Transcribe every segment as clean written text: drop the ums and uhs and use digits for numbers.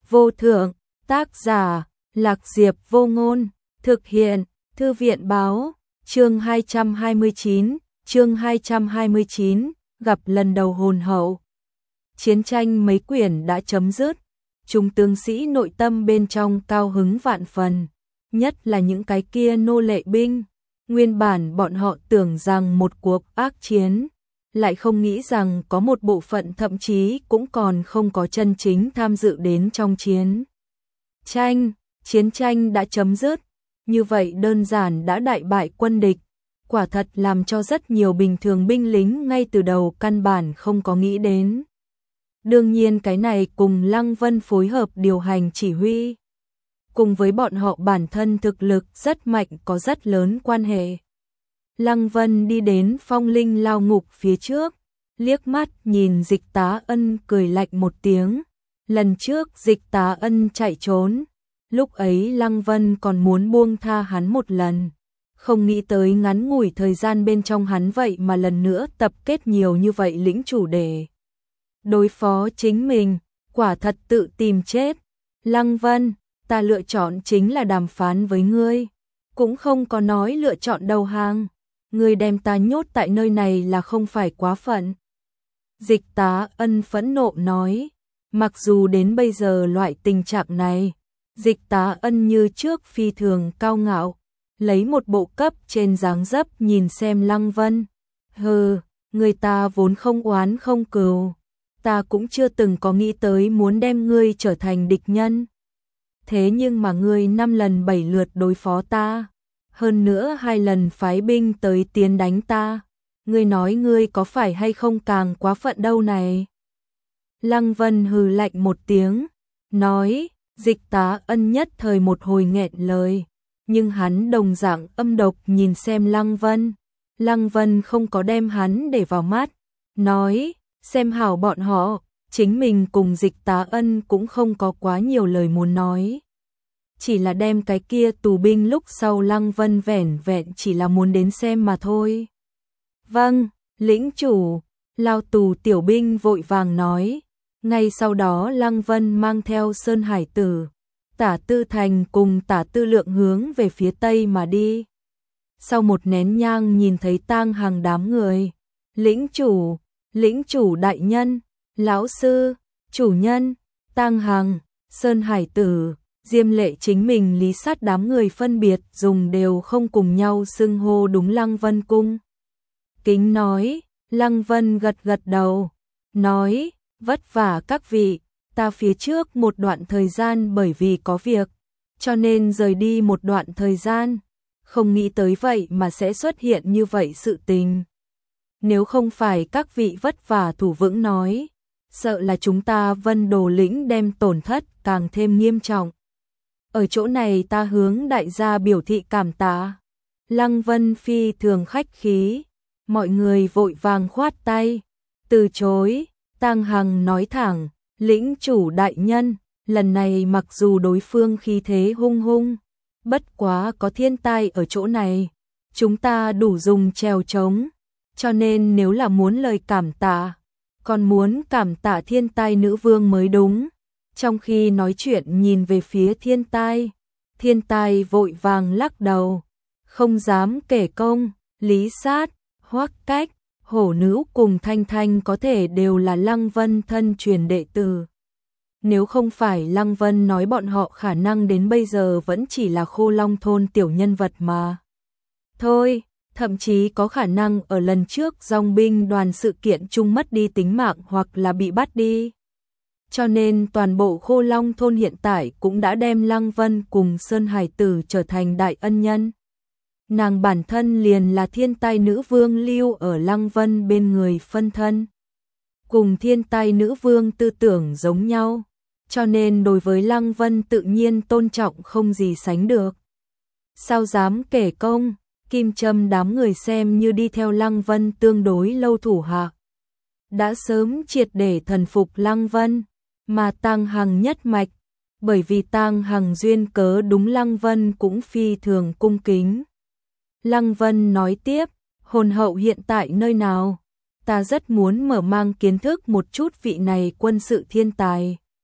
vô thượng, tác giả, Lạc Diệp Vô Ngôn, thực hiện, Thư viện báo, chương 229, gặp lần đầu hồn hậu. Chiến tranh mấy quyển đã chấm dứt, chúng tướng sĩ nội tâm bên trong cao hứng vạn phần, nhất là những cái kia nô lệ binh. Nguyên bản bọn họ tưởng rằng một cuộc ác chiến, lại không nghĩ rằng có một bộ phận thậm chí cũng còn không có chân chính tham dự đến trong chiến tranh đã chấm dứt, như vậy đơn giản đã đại bại quân địch, quả thật làm cho rất nhiều bình thường binh lính ngay từ đầu căn bản không có nghĩ đến. Đương nhiên cái này cùng Lăng Vân phối hợp điều hành chỉ huy, cùng với bọn họ bản thân thực lực rất mạnh có rất lớn quan hệ. Lăng Vân đi đến Phong Linh lao ngục phía trước, liếc mắt nhìn Dịch Tá Ân cười lạnh một tiếng. Lần trước Dịch Tá Ân chạy trốn, lúc ấy Lăng Vân còn muốn buông tha hắn một lần, không nghĩ tới ngắn ngủi thời gian bên trong hắn vậy mà lần nữa tập kết nhiều như vậy lĩnh chủ để đối phó chính mình, quả thật tự tìm chết. Lăng Vân, ta lựa chọn chính là đàm phán với ngươi, cũng không có nói lựa chọn đầu hàng. Ngươi đem ta nhốt tại nơi này là không phải quá phận. Dịch Tá Ân phẫn nộ nói, mặc dù đến bây giờ loại tình trạng này, Dịch Tá Ân như trước phi thường cao ngạo, lấy một bộ cấp trên dáng dấp nhìn xem Lăng Vân. Hừ, người ta vốn không oán không cừu, ta cũng chưa từng có nghĩ tới muốn đem ngươi trở thành địch nhân. Thế nhưng mà ngươi 5 lần 7 lượt đối phó ta, hơn nữa 2 lần phái binh tới tiến đánh ta, ngươi nói ngươi có phải hay không càng quá phận đâu này. Lăng Vân hừ lạnh một tiếng, nói. Dịch Tá Ân nhất thời một hồi nghẹn lời, nhưng hắn đồng dạng âm độc nhìn xem Lăng Vân. Lăng Vân không có đem hắn để vào mắt, nói, xem hảo bọn họ, chính mình cùng Dịch Tá Ân cũng không có quá nhiều lời muốn nói. Chỉ là đem cái kia tù binh lúc sau Lăng Vân vẻn vẹn chỉ là muốn đến xem mà thôi. Vâng, lĩnh chủ, lao tù tiểu binh vội vàng nói. Ngay sau đó Lăng Vân mang theo Sơn Hải Tử, Tả Tư Thành cùng Tả Tư Lượng hướng về phía tây mà đi. Sau một nén nhang nhìn thấy tang hàng đám người. Lĩnh chủ đại nhân, lão sư, chủ nhân, tang hàng, Sơn Hải Tử, Diêm Lệ chính mình lý sát đám người phân biệt dùng đều không cùng nhau xưng hô đúng Lăng Vân cung. Kính nói, Lăng Vân gật gật đầu, nói, vất vả các vị, ta phía trước một đoạn thời gian bởi vì có việc, cho nên rời đi một đoạn thời gian, không nghĩ tới vậy mà sẽ xuất hiện như vậy sự tình. Nếu không phải các vị vất vả thủ vững nói, sợ là chúng ta Vân Đồ lĩnh đem tổn thất càng thêm nghiêm trọng. Ở chỗ này ta hướng đại gia biểu thị cảm tạ. Lăng Vân phi thường khách khí, mọi người vội vàng khoát tay, từ chối. Tang Hằng nói thẳng, lĩnh chủ đại nhân, lần này mặc dù đối phương khí thế hung hung, bất quá có thiên tai ở chỗ này, chúng ta đủ dùng trèo trống, cho nên nếu là muốn lời cảm tạ, còn muốn cảm tạ thiên tai nữ vương mới đúng. Trong khi nói chuyện nhìn về phía thiên tai vội vàng lắc đầu, không dám kể công. Lý Sát, Hoắc Cách, Hổ Nữ cùng Thanh Thanh có thể đều là Lăng Vân thân truyền đệ tử. Nếu không phải Lăng Vân nói bọn họ khả năng đến bây giờ vẫn chỉ là Khô Long thôn tiểu nhân vật mà thôi, thậm chí có khả năng ở lần trước dòng binh đoàn sự kiện chung mất đi tính mạng hoặc là bị bắt đi. Cho nên toàn bộ Khô Long thôn hiện tại cũng đã đem Lăng Vân cùng Sơn Hải Tử trở thành đại ân nhân. Nàng bản thân liền là thiên tai nữ vương lưu ở Lăng Vân bên người phân thân. Cùng thiên tai nữ vương tư tưởng giống nhau, cho nên đối với Lăng Vân tự nhiên tôn trọng không gì sánh được. Sao dám kể công, Kim Trâm đám người xem như đi theo Lăng Vân tương đối lâu thủ hạ, đã sớm triệt để thần phục Lăng Vân, mà Tang Hằng nhất mạch, bởi vì Tang Hằng duyên cớ đúng Lăng Vân cũng phi thường cung kính. Lăng Vân nói tiếp, hồn hậu hiện tại nơi nào? Ta rất muốn mở mang kiến thức một chút vị này quân sự thiên tài.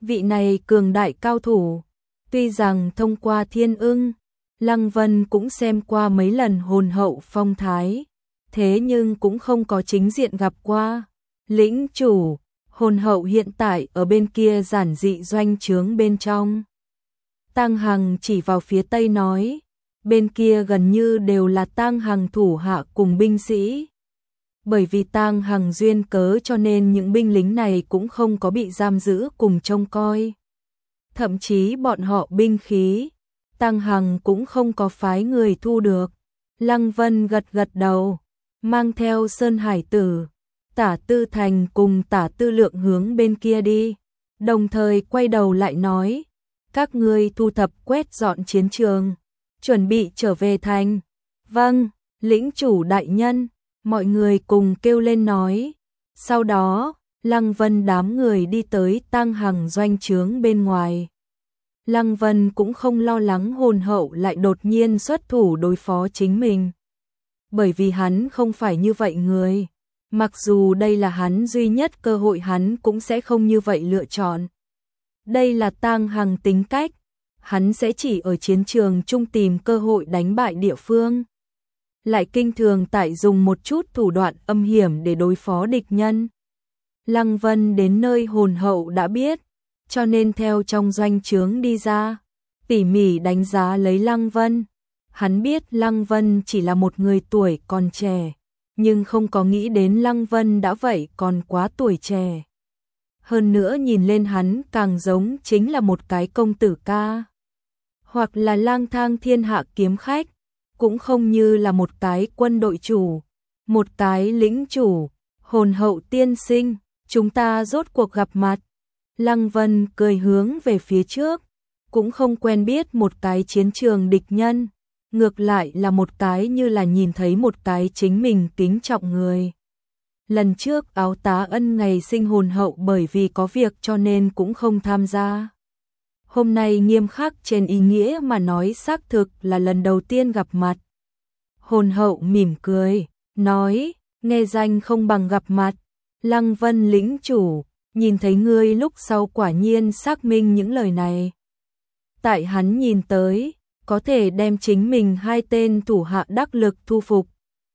vị này cường đại cao thủ, tuy rằng thông qua Thiên Ưng, Lăng Vân cũng xem qua mấy lần hồn hậu phong thái, thế nhưng cũng không có chính diện gặp qua. Lĩnh chủ, hồn hậu hiện tại ở bên kia giản dị doanh trướng bên trong. Tang Hằng chỉ vào phía tây nói, bên kia gần như đều là Tang Hằng thủ hạ cùng binh sĩ. Bởi vì Tang Hằng duyên cớ cho nên những binh lính này cũng không có bị giam giữ cùng trông coi. Thậm chí bọn họ binh khí, Tang Hằng cũng không có phái người thu được. Lăng Vân gật gật đầu, mang theo Sơn Hải Tử, Tả Tư Thành cùng Tả Tư Lượng hướng bên kia đi, đồng thời quay đầu lại nói, các ngươi thu thập quét dọn chiến trường, chuẩn bị trở về thành. Vâng, lĩnh chủ đại nhân, mọi người cùng kêu lên nói. Sau đó, Lăng Vân đám người đi tới Tang Hằng doanh trướng bên ngoài. Lăng Vân cũng không lo lắng hồn hậu lại đột nhiên xuất thủ đối phó chính mình. Bởi vì hắn không phải như vậy người. Mặc dù đây là hắn duy nhất cơ hội hắn cũng sẽ không như vậy lựa chọn. Đây là Tang Hằng tính cách. Hắn sẽ chỉ ở chiến trường chung tìm cơ hội đánh bại địa phương. Lại kinh thường tại dùng một chút thủ đoạn âm hiểm để đối phó địch nhân. Lăng Vân đến nơi hồn hậu đã biết, cho nên theo trong doanh trướng đi ra, tỉ mỉ đánh giá lấy Lăng Vân. Hắn biết Lăng Vân chỉ là một người tuổi còn trẻ, nhưng không có nghĩ đến Lăng Vân đã vậy còn quá tuổi trẻ. Hơn nữa nhìn lên hắn càng giống chính là một cái công tử ca, hoặc là lang thang thiên hạ kiếm khách, cũng không như là một cái quân đội chủ, một cái lĩnh chủ. Hồn hậu tiên sinh, chúng ta rốt cuộc gặp mặt. Lăng Vân cười hướng về phía trước, cũng không quen biết một cái chiến trường địch nhân, ngược lại là một cái như là nhìn thấy một cái chính mình kính trọng người. Lần trước Áo Tá Ân ngày sinh hồn hậu bởi vì có việc cho nên cũng không tham gia. Hôm nay nghiêm khắc trên ý nghĩa mà nói xác thực là lần đầu tiên gặp mặt. Hồn hậu mỉm cười, nói, nghe danh không bằng gặp mặt. Lăng Vân lĩnh chủ, nhìn thấy ngươi lúc sau quả nhiên xác minh những lời này. Tại hắn nhìn tới, có thể đem chính mình hai tên thủ hạ đắc lực thu phục.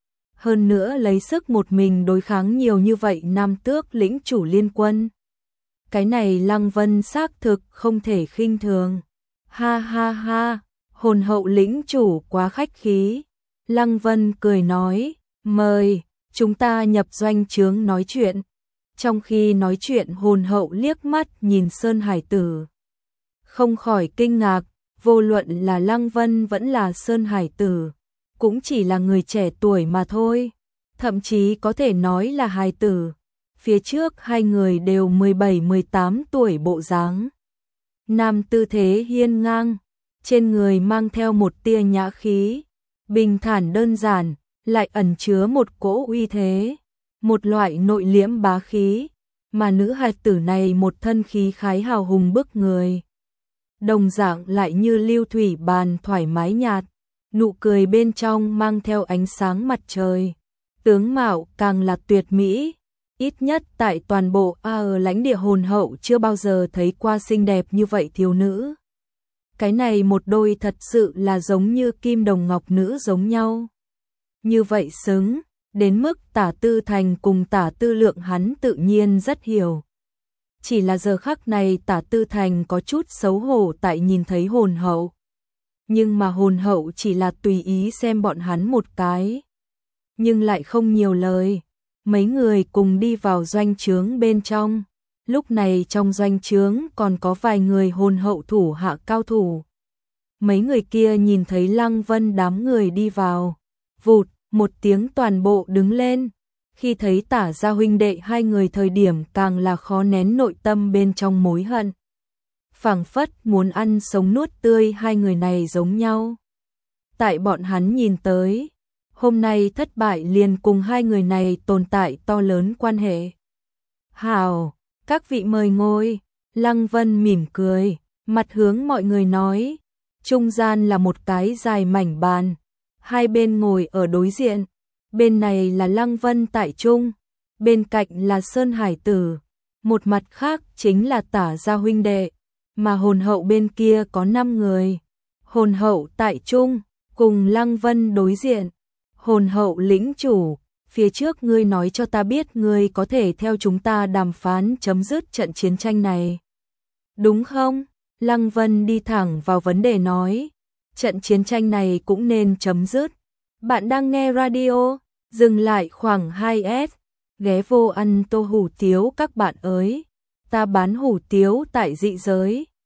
Hơn nữa lấy sức một mình đối kháng nhiều như vậy nam tước lĩnh chủ liên quân. Cái này Lăng Vân xác thực không thể khinh thường. Ha ha ha, hồn hậu lĩnh chủ quá khách khí. Lăng Vân cười nói, mời, chúng ta nhập doanh trướng nói chuyện. Trong khi nói chuyện hồn hậu liếc mắt nhìn Sơn Hải Tử. Không khỏi kinh ngạc, vô luận là Lăng Vân vẫn là Sơn Hải Tử, cũng chỉ là người trẻ tuổi mà thôi. Thậm chí có thể nói là hài tử. Phía trước hai người đều 17-18 tuổi bộ dáng. Nam tư thế hiên ngang, trên người mang theo một tia nhã khí, bình thản đơn giản, lại ẩn chứa một cỗ uy thế, một loại nội liễm bá khí, mà nữ hài tử này một thân khí khái hào hùng bức người. Đồng dạng lại như lưu thủy bàn thoải mái nhạt, nụ cười bên trong mang theo ánh sáng mặt trời, tướng mạo càng là tuyệt mỹ. Ít nhất tại toàn bộ lãnh địa hồn hậu chưa bao giờ thấy qua xinh đẹp như vậy thiếu nữ. Cái này một đôi thật sự là giống như kim đồng ngọc nữ giống nhau. Như vậy xứng, đến mức Tả Tư Thành cùng Tả Tư Lượng hắn tự nhiên rất hiểu. Chỉ là giờ khắc này Tả Tư Thành có chút xấu hổ tại nhìn thấy hồn hậu. Nhưng mà hồn hậu chỉ là tùy ý xem bọn hắn một cái. Nhưng lại không nhiều lời. Mấy người cùng đi vào doanh trướng bên trong. Lúc này trong doanh trướng còn có vài người hồn hậu thủ hạ cao thủ. Mấy người kia nhìn thấy Lăng Vân đám người đi vào. Vụt, một tiếng toàn bộ đứng lên. Khi thấy Tả gia huynh đệ hai người thời điểm càng là khó nén nội tâm bên trong mối hận. Phảng phất muốn ăn sống nuốt tươi hai người này giống nhau. Tại bọn hắn nhìn tới, hôm nay thất bại liền cùng hai người này tồn tại to lớn quan hệ. Hào, các vị mời ngồi. Lăng Vân mỉm cười, mặt hướng mọi người nói. Trung gian là một cái dài mảnh bàn, hai bên ngồi ở đối diện. Bên này là Lăng Vân tại trung, bên cạnh là Sơn Hải Tử. Một mặt khác chính là Tả gia huynh đệ, mà hồn hậu bên kia có 5 người. Hồn hậu tại trung, cùng Lăng Vân đối diện. Hồn hậu lĩnh chủ, phía trước ngươi nói cho ta biết ngươi có thể theo chúng ta đàm phán chấm dứt trận chiến tranh này. Đúng không? Lăng Vân đi thẳng vào vấn đề nói, trận chiến tranh này cũng nên chấm dứt. Bạn đang nghe radio, dừng lại khoảng 2S, ghé vô ăn tô hủ tiếu các bạn ơi. Ta bán hủ tiếu tại dị giới.